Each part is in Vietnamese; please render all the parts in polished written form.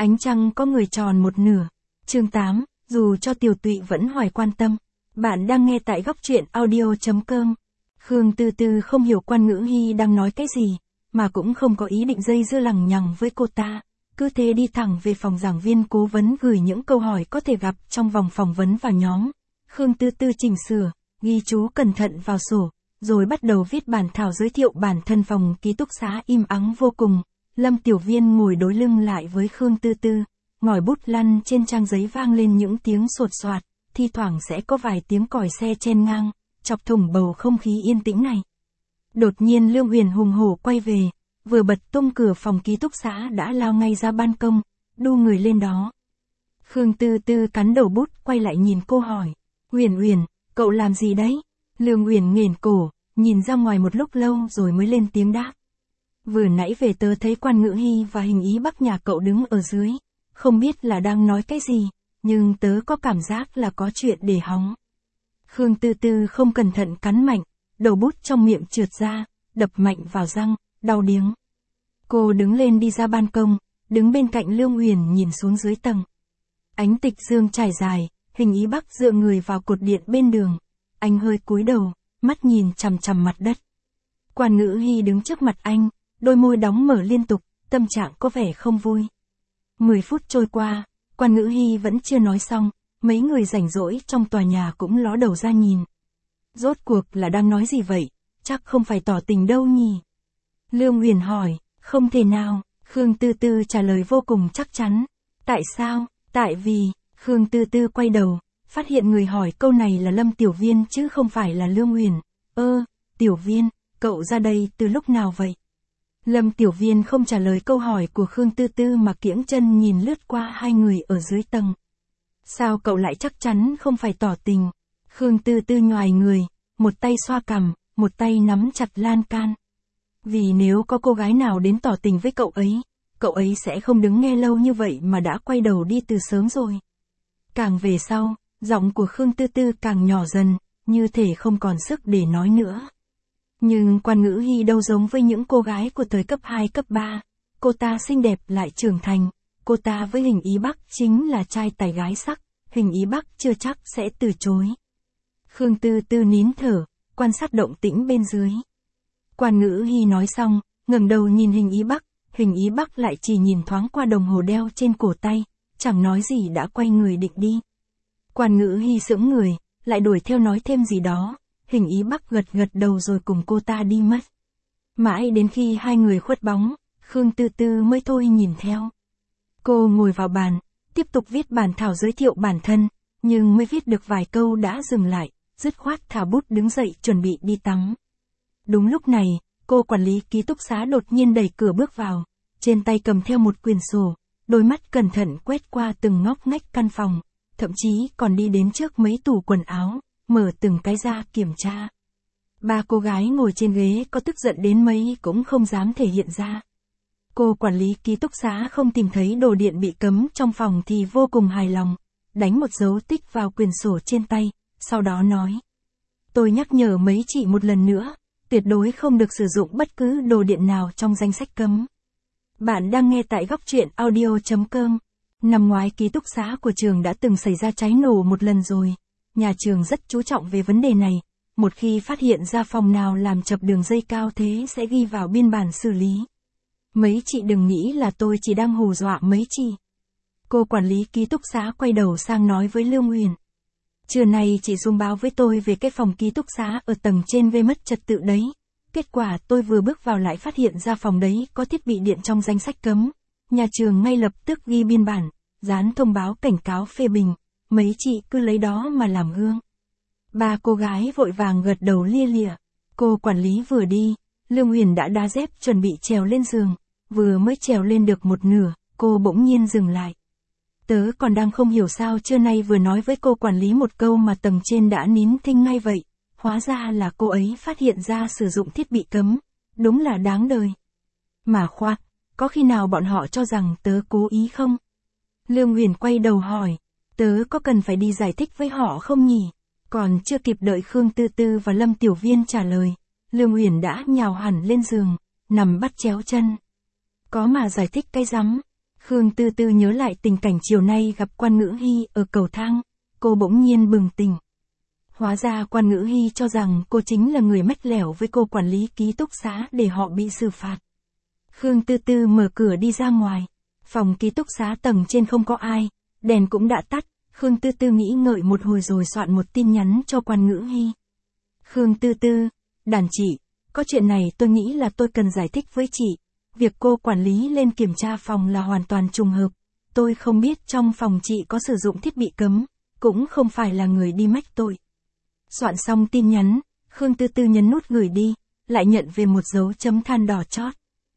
Ánh trăng có người tròn một nửa. Chương 8, dù cho Tiểu Tụy vẫn hoài quan tâm. Bạn đang nghe tại góc truyện audio.com. Khương Tư Tư không hiểu Quan Ngữ Hi đang nói cái gì, mà cũng không có ý định dây dưa lằng nhằng với cô ta. Cứ thế đi thẳng về phòng giảng viên cố vấn gửi những câu hỏi có thể gặp trong vòng phỏng vấn vào nhóm. Khương Tư Tư chỉnh sửa, ghi chú cẩn thận vào sổ, rồi bắt đầu viết bản thảo giới thiệu bản thân. Phòng ký túc xá im ắng vô cùng. Lâm Tiểu Viên ngồi đối lưng lại với Khương Tư Tư, ngòi bút lăn trên trang giấy vang lên những tiếng sột soạt, thi thoảng sẽ có vài tiếng còi xe chen ngang, chọc thủng bầu không khí yên tĩnh này. Đột nhiên Lương Huyền hùng hổ quay về, vừa bật tung cửa phòng ký túc xá đã lao ngay ra ban công, đu người lên đó. Khương Tư Tư cắn đầu bút quay lại nhìn cô hỏi, Huyền Huyền, cậu làm gì đấy? Lương Huyền nghển cổ, nhìn ra ngoài một lúc lâu rồi mới lên tiếng đáp. Vừa nãy về tớ thấy Quan Ngữ Hi và Hình Ý Bắc nhà cậu đứng ở dưới, không biết là đang nói cái gì, nhưng tớ có cảm giác là có chuyện để hóng. Khương Tư Tư không cẩn thận cắn mạnh, đầu bút trong miệng trượt ra, đập mạnh vào răng, đau điếng. Cô đứng lên đi ra ban công, đứng bên cạnh Lương Huyền nhìn xuống dưới tầng. Ánh tịch dương trải dài, Hình Ý Bắc dựa người vào cột điện bên đường. Anh hơi cúi đầu, mắt nhìn chằm chằm mặt đất. Quan Ngữ Hi đứng trước mặt anh, đôi môi đóng mở liên tục, tâm trạng có vẻ không vui. 10 phút trôi qua, Quan Ngữ Hi vẫn chưa nói xong, mấy người rảnh rỗi trong tòa nhà cũng ló đầu ra nhìn. Rốt cuộc là đang nói gì vậy, chắc không phải tỏ tình đâu nhỉ? Lương Huyền hỏi, không thể nào, Khương Tư Tư trả lời vô cùng chắc chắn. Tại sao? Tại vì, Khương Tư Tư quay đầu, phát hiện người hỏi câu này là Lâm Tiểu Viên chứ không phải là Lương Huyền. Tiểu Viên, cậu ra đây từ lúc nào vậy? Lâm Tiểu Viên không trả lời câu hỏi của Khương Tư Tư mà kiễng chân nhìn lướt qua hai người ở dưới tầng. Sao cậu lại chắc chắn không phải tỏ tình? Khương Tư Tư nhoài người, một tay xoa cằm, một tay nắm chặt lan can. Vì nếu có cô gái nào đến tỏ tình với cậu ấy sẽ không đứng nghe lâu như vậy mà đã quay đầu đi từ sớm rồi. Càng về sau, giọng của Khương Tư Tư càng nhỏ dần, như thể không còn sức để nói nữa. Nhưng Quan Ngữ Hi đâu giống với những cô gái của thời cấp 2 cấp 3, cô ta xinh đẹp lại trưởng thành, cô ta với Hình Ý Bắc chính là trai tài gái sắc, Hình Ý Bắc chưa chắc sẽ từ chối. Khương Tư Tư nín thở, quan sát động tĩnh bên dưới. Quan Ngữ Hi nói xong, ngẩng đầu nhìn Hình Ý Bắc lại chỉ nhìn thoáng qua đồng hồ đeo trên cổ tay, chẳng nói gì đã quay người định đi. Quan Ngữ Hi sững người, lại đuổi theo nói thêm gì đó. Hình Ý Bắc gật đầu rồi cùng cô ta đi mất. Mãi đến khi hai người khuất bóng, Khương Tư Tư mới thôi nhìn theo. Cô ngồi vào bàn, tiếp tục viết bản thảo giới thiệu bản thân, nhưng mới viết được vài câu đã dừng lại, dứt khoát thả bút đứng dậy chuẩn bị đi tắm. Đúng lúc này, cô quản lý ký túc xá đột nhiên đẩy cửa bước vào, trên tay cầm theo một quyển sổ, đôi mắt cẩn thận quét qua từng ngóc ngách căn phòng, thậm chí còn đi đến trước mấy tủ quần áo, mở từng cái ra kiểm tra. Ba cô gái ngồi trên ghế có tức giận đến mấy cũng không dám thể hiện ra. Cô quản lý ký túc xá không tìm thấy đồ điện bị cấm trong phòng thì vô cùng hài lòng, đánh một dấu tích vào quyển sổ trên tay, sau đó nói. Tôi nhắc nhở mấy chị một lần nữa, tuyệt đối không được sử dụng bất cứ đồ điện nào trong danh sách cấm. Bạn đang nghe tại góc truyện audio.com. Năm ngoái ký túc xá của trường đã từng xảy ra cháy nổ một lần rồi. Nhà trường rất chú trọng về vấn đề này, một khi phát hiện ra phòng nào làm chập đường dây cao thế sẽ ghi vào biên bản xử lý. Mấy chị đừng nghĩ là tôi chỉ đang hù dọa mấy chị. Cô quản lý ký túc xá quay đầu sang nói với Lương Huyền. Trưa nay chị xuống báo với tôi về cái phòng ký túc xá ở tầng trên gây mất trật tự đấy. Kết quả tôi vừa bước vào lại phát hiện ra phòng đấy có thiết bị điện trong danh sách cấm. Nhà trường ngay lập tức ghi biên bản, dán thông báo cảnh cáo phê bình. Mấy chị cứ lấy đó mà làm gương. Ba cô gái vội vàng gật đầu lia lịa. Cô quản lý vừa đi, Lương Huyền đã đá dép chuẩn bị trèo lên giường. Vừa mới trèo lên được một nửa, cô bỗng nhiên dừng lại. Tớ còn đang không hiểu sao trưa nay vừa nói với cô quản lý một câu mà tầng trên đã nín thinh ngay vậy. Hóa ra là cô ấy phát hiện ra sử dụng thiết bị cấm. Đúng là đáng đời. Mà khoác, có khi nào bọn họ cho rằng tớ cố ý không? Lương Huyền quay đầu hỏi. Tớ có cần phải đi giải thích với họ không nhỉ? Còn chưa kịp đợi Khương Tư Tư và Lâm Tiểu Viên trả lời, Lương Huyền đã nhào hẳn lên giường, nằm bắt chéo chân. Có mà giải thích cái rắm. Khương Tư Tư nhớ lại tình cảnh chiều nay gặp Quan Ngữ Hy ở cầu thang, cô bỗng nhiên bừng tỉnh. Hóa ra Quan Ngữ Hy cho rằng cô chính là người mách lẻo với cô quản lý ký túc xá để họ bị xử phạt. Khương Tư Tư mở cửa đi ra ngoài. Phòng ký túc xá tầng trên không có ai, đèn cũng đã tắt. Khương Tư Tư nghĩ ngợi một hồi rồi soạn một tin nhắn cho Quan Ngữ Hy. Khương Tư Tư, đàn chị, có chuyện này tôi nghĩ là tôi cần giải thích với chị. Việc cô quản lý lên kiểm tra phòng là hoàn toàn trùng hợp. Tôi không biết trong phòng chị có sử dụng thiết bị cấm, cũng không phải là người đi mách tội. Soạn xong tin nhắn, Khương Tư Tư nhấn nút gửi đi, lại nhận về một dấu chấm than đỏ chót.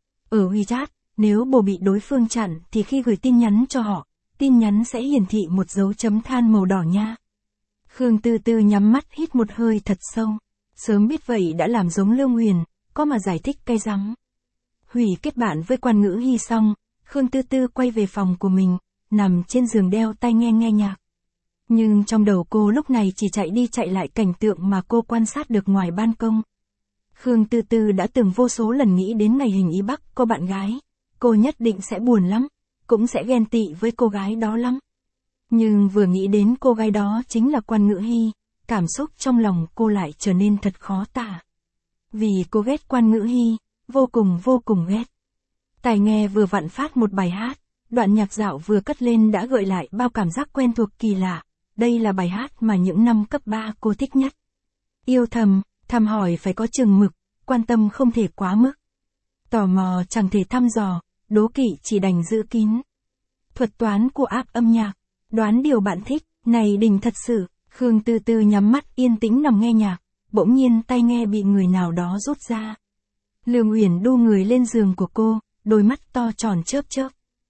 Ở WeChat, nếu bồ bị đối phương chặn thì khi gửi tin nhắn cho họ, tin nhắn sẽ hiển thị một dấu chấm than màu đỏ nha. Khương Tư Tư nhắm mắt hít một hơi thật sâu. Sớm biết vậy đã làm giống Lương Huyền, có mà giải thích cay rắm. Hủy kết bạn với Quan Ngữ Hy xong, Khương Tư Tư quay về phòng của mình, nằm trên giường đeo tai nghe nghe nhạc. Nhưng trong đầu cô lúc này chỉ chạy đi chạy lại cảnh tượng mà cô quan sát được ngoài ban công. Khương Tư Tư đã từng vô số lần nghĩ đến ngày Hình Ý Bắc có bạn gái, cô nhất định sẽ buồn lắm, cũng sẽ ghen tị với cô gái đó lắm. Nhưng vừa nghĩ đến cô gái đó chính là Quan Ngữ Hy, cảm xúc trong lòng cô lại trở nên thật khó tả. Vì cô ghét Quan Ngữ Hy, vô cùng ghét. Tai nghe vừa vặn phát một bài hát, đoạn nhạc dạo vừa cất lên đã gợi lại bao cảm giác quen thuộc kỳ lạ. Đây là bài hát mà những năm cấp 3 cô thích nhất. Yêu thầm, thăm hỏi phải có chừng mực, quan tâm không thể quá mức. Tò mò chẳng thể thăm dò, đố kỵ chỉ đành giữ kín. Thuật toán của app âm nhạc, đoán điều bạn thích, này đỉnh thật sự. Khương Tư Tư nhắm mắt yên tĩnh nằm nghe nhạc, bỗng nhiên tai nghe bị người nào đó rút ra. Lương Uyển đu người lên giường của cô, đôi mắt to tròn chớp chớp.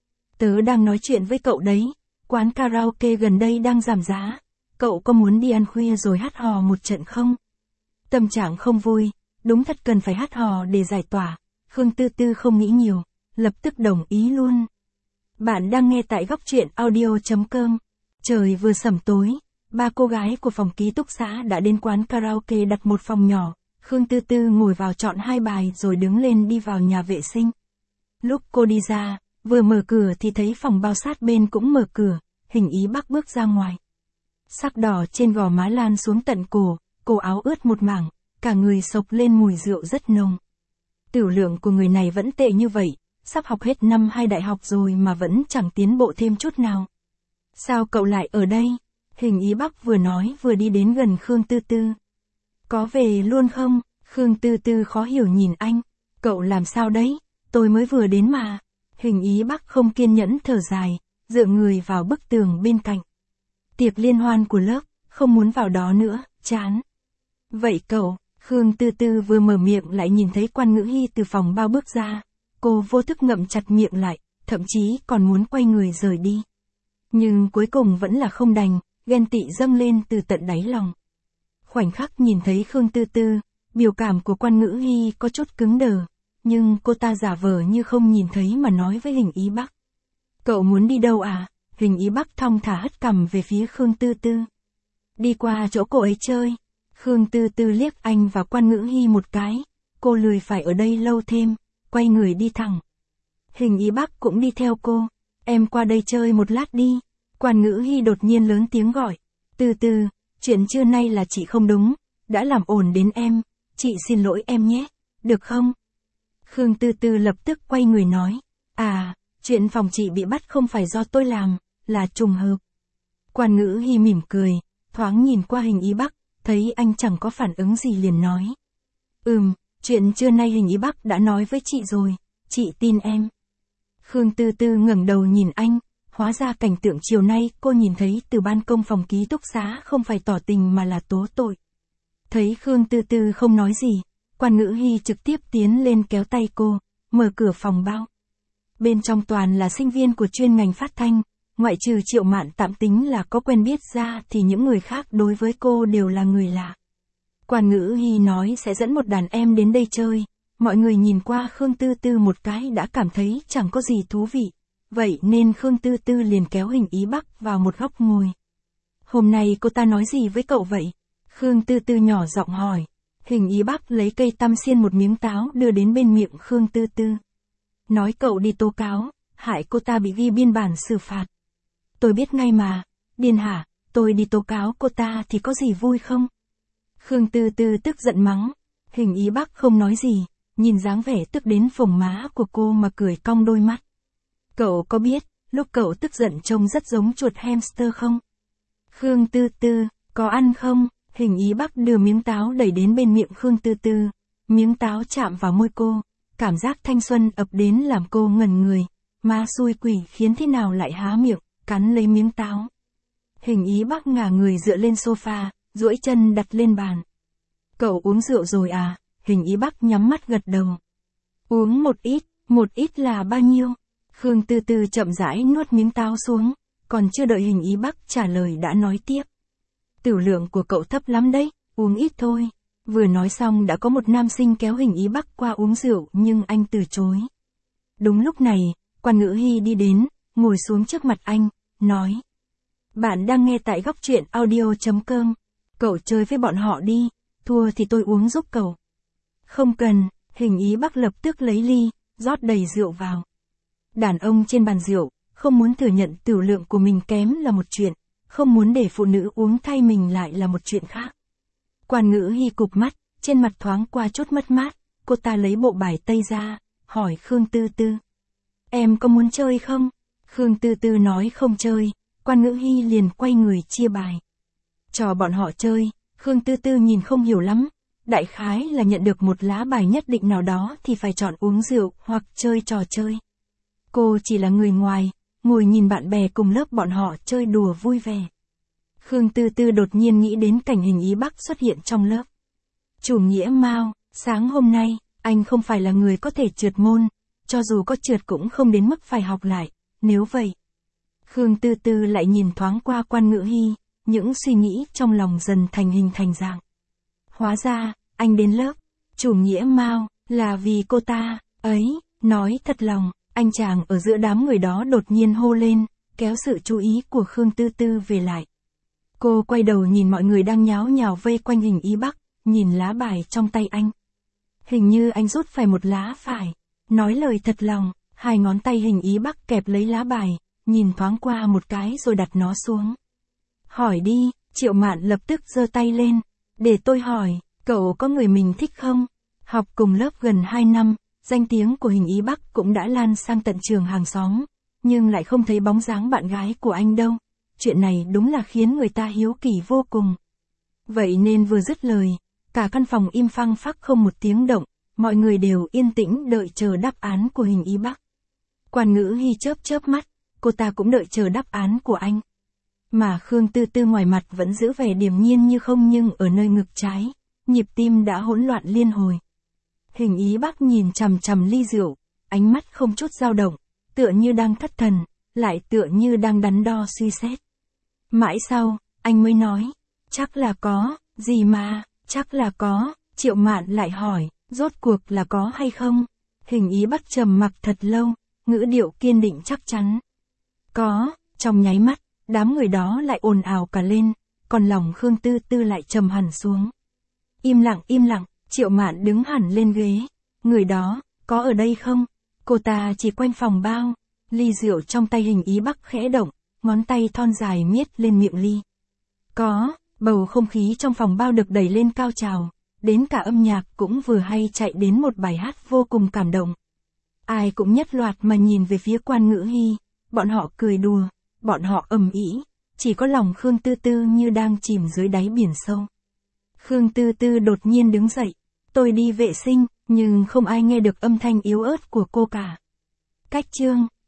Tớ đang nói chuyện với cậu đấy, quán karaoke gần đây đang giảm giá, cậu có muốn đi ăn khuya rồi hát hò một trận không? Tâm trạng không vui, đúng thật cần phải hát hò để giải tỏa. Khương Tư Tư không nghĩ nhiều, lập tức đồng ý luôn. Bạn đang nghe tại góc truyện audio.com. Trời vừa sẩm tối, ba cô gái của phòng ký túc xá đã đến quán karaoke đặt một phòng nhỏ. Khương Tư Tư ngồi vào chọn 2 bài rồi đứng lên đi vào nhà vệ sinh. Lúc cô đi ra, vừa mở cửa thì thấy phòng bao sát bên cũng mở cửa, Hình Ý Bắc bước ra ngoài. Sắc đỏ trên gò má lan xuống tận cổ áo ướt một mảng, cả người xộc lên mùi rượu rất nồng. Tiểu lượng của người này vẫn tệ như vậy, sắp học hết năm 2 đại học rồi mà vẫn chẳng tiến bộ thêm chút nào. Sao cậu lại ở đây? Hình Ý Bắc vừa nói vừa đi đến gần Khương Tư Tư. Có về luôn không? Khương Tư Tư khó hiểu nhìn anh. Cậu làm sao đấy? Tôi mới vừa đến mà. Hình Ý Bắc không kiên nhẫn thở dài, dựa người vào bức tường bên cạnh. Tiệc liên hoan của lớp, không muốn vào đó nữa, chán. Vậy cậu, Khương Tư Tư vừa mở miệng lại nhìn thấy Quan Ngữ Hy từ phòng bao bước ra. Cô vô thức ngậm chặt miệng lại, thậm chí còn muốn quay người rời đi. Nhưng cuối cùng vẫn là không đành, ghen tị dâng lên từ tận đáy lòng. Khoảnh khắc nhìn thấy Khương Tư Tư, biểu cảm của Quan Ngữ Hy có chút cứng đờ, nhưng cô ta giả vờ như không nhìn thấy mà nói với Hình Ý Bắc. Cậu muốn đi đâu à? Hình Ý Bắc thong thả hất cằm về phía Khương Tư Tư. Đi qua chỗ cô ấy chơi. Khương Tư Tư liếc anh và Quan Ngữ Hy một cái, cô lười phải ở đây lâu thêm, quay người đi thẳng. Hình Ý Bắc cũng đi theo cô, em qua đây chơi một lát đi. Quan Ngữ Hy đột nhiên lớn tiếng gọi. Tư Tư, chuyện trưa nay là chị không đúng, đã làm ồn đến em, chị xin lỗi em nhé, được không? Khương Tư Tư lập tức quay người nói. À, chuyện phòng chị bị bắt không phải do tôi làm, là trùng hợp. Quan Ngữ Hy mỉm cười, thoáng nhìn qua Hình Ý Bắc, thấy anh chẳng có phản ứng gì liền nói. Chuyện trưa nay Hình Ý Bắc đã nói với chị rồi, chị tin em. Khương Tư Tư ngẩng đầu nhìn anh, hóa ra cảnh tượng chiều nay cô nhìn thấy từ ban công phòng ký túc xá không phải tỏ tình mà là tố tội. Thấy Khương Tư Tư không nói gì, Quan Ngữ Hy trực tiếp tiến lên kéo tay cô, mở cửa phòng bao. Bên trong toàn là sinh viên của chuyên ngành phát thanh, ngoại trừ Triệu Mạn tạm tính là có quen biết ra thì những người khác đối với cô đều là người lạ. Quan Ngữ Hy nói sẽ dẫn một đàn em đến đây chơi, mọi người nhìn qua Khương Tư Tư một cái đã cảm thấy chẳng có gì thú vị, vậy nên Khương Tư Tư liền kéo Hình Ý Bắc vào một góc ngồi. Hôm nay cô ta nói gì với cậu vậy? Khương Tư Tư nhỏ giọng hỏi. Hình Ý Bắc lấy cây tăm xiên một miếng táo đưa đến bên miệng Khương Tư Tư. Nói cậu đi tố cáo, hại cô ta bị ghi biên bản xử phạt. Tôi biết ngay mà, điên hả, tôi đi tố cáo cô ta thì có gì vui không? Khương Tư Tư tức giận mắng, Hình Ý Bắc không nói gì, nhìn dáng vẻ tức đến phồng má của cô mà cười cong đôi mắt. Cậu có biết, lúc cậu tức giận trông rất giống chuột hamster không? Khương Tư Tư, có ăn không? Hình Ý Bắc đưa miếng táo đẩy đến bên miệng Khương Tư Tư. Miếng táo chạm vào môi cô, cảm giác thanh xuân ập đến làm cô ngẩn người. Ma xui quỷ khiến thế nào lại há miệng, cắn lấy miếng táo. Hình Ý Bắc ngả người dựa lên sofa, duỗi chân đặt lên bàn. Cậu uống rượu rồi à? Hình Ý Bắc nhắm mắt gật đầu. Uống một ít là bao nhiêu? Khương Tư Tư chậm rãi nuốt miếng táo xuống, còn chưa đợi Hình Ý Bắc trả lời đã nói tiếp. Tửu lượng của cậu thấp lắm đấy, uống ít thôi. Vừa nói xong đã có một nam sinh kéo Hình Ý Bắc qua uống rượu nhưng anh từ chối. Đúng lúc này, Quan Ngữ Hy đi đến, ngồi xuống trước mặt anh, nói. Bạn đang nghe tại góc truyện audio.com. Cậu chơi với bọn họ đi, thua thì tôi uống giúp cậu. Không cần, Hình Ý Bắc lập tức lấy ly, rót đầy rượu vào. Đàn ông trên bàn rượu, không muốn thừa nhận tửu lượng của mình kém là một chuyện, không muốn để phụ nữ uống thay mình lại là một chuyện khác. Quan Ngữ Hy cụp mắt, trên mặt thoáng qua chút mất mát, cô ta lấy bộ bài tây ra, hỏi Khương Tư Tư. Em có muốn chơi không? Khương Tư Tư nói không chơi, Quan Ngữ Hy liền quay người chia bài. Trò bọn họ chơi, Khương Tư Tư nhìn không hiểu lắm, đại khái là nhận được một lá bài nhất định nào đó thì phải chọn uống rượu hoặc chơi trò chơi. Cô chỉ là người ngoài, ngồi nhìn bạn bè cùng lớp bọn họ chơi đùa vui vẻ. Khương Tư Tư đột nhiên nghĩ đến cảnh Hình Ý Bắc xuất hiện trong lớp. Chủ nghĩa Mao, sáng hôm nay, anh không phải là người có thể trượt môn, cho dù có trượt cũng không đến mức phải học lại, nếu vậy. Khương Tư Tư lại nhìn thoáng qua Quan Ngữ Hy, những suy nghĩ trong lòng dần thành hình thành dạng. Hóa ra, anh đến lớp, chủ nghĩa Mao, là vì cô ta, ấy, nói thật lòng, anh chàng ở giữa đám người đó đột nhiên hô lên, kéo sự chú ý của Khương Tư Tư về lại. Cô quay đầu nhìn mọi người đang nháo nhào vây quanh Hình Ý Bắc, nhìn lá bài trong tay anh. Hình như anh rút phải một lá phải. Nói lời thật lòng, hai ngón tay Hình Ý Bắc kẹp lấy lá bài, nhìn thoáng qua một cái rồi đặt nó xuống. Hỏi đi, Triệu Mạn lập tức giơ tay lên. Để tôi hỏi, cậu có người mình thích không? Học cùng lớp gần 2 năm, danh tiếng của Hình Ý Bắc cũng đã lan sang tận trường hàng xóm, nhưng lại không thấy bóng dáng bạn gái của anh đâu. Chuyện này đúng là khiến người ta hiếu kỳ vô cùng. Vậy nên vừa dứt lời, cả căn phòng im phăng phắc không một tiếng động, mọi người đều yên tĩnh đợi chờ đáp án của Hình Ý Bắc. Quan Ngữ Hy chớp mắt, cô ta cũng đợi chờ đáp án của anh. Mà Khương Tư Tư ngoài mặt vẫn giữ vẻ điềm nhiên như không, nhưng ở nơi ngực trái, nhịp tim đã hỗn loạn liên hồi. Hình Ý Bắc nhìn chằm chằm ly rượu, ánh mắt không chút dao động, tựa như đang thất thần, lại tựa như đang đắn đo suy xét. Mãi sau, anh mới nói, chắc là có, gì mà, chắc là có. Triệu Mạn lại hỏi, rốt cuộc là có hay không? Hình Ý Bắc trầm mặc thật lâu, ngữ điệu kiên định chắc chắn. Có. Trong nháy mắt, đám người đó lại ồn ào cả lên, còn lòng Khương Tư Tư lại trầm hẳn xuống. Im lặng, Triệu Mạn đứng hẳn lên ghế. Người đó, có ở đây không? Cô ta chỉ quanh phòng bao. Ly rượu trong tay Hình Ý Bắc khẽ động, ngón tay thon dài miết lên miệng ly. Có. Bầu không khí trong phòng bao được đẩy lên cao trào, đến cả âm nhạc cũng vừa hay chạy đến một bài hát vô cùng cảm động. Ai cũng nhất loạt mà nhìn về phía Quan Ngữ Hy, bọn họ cười đùa, bọn họ ầm ĩ, chỉ có lòng Khương Tư Tư như đang chìm dưới đáy biển sâu. Khương Tư Tư đột nhiên đứng dậy, tôi đi vệ sinh, nhưng không ai nghe được âm thanh yếu ớt của cô cả. Cách chương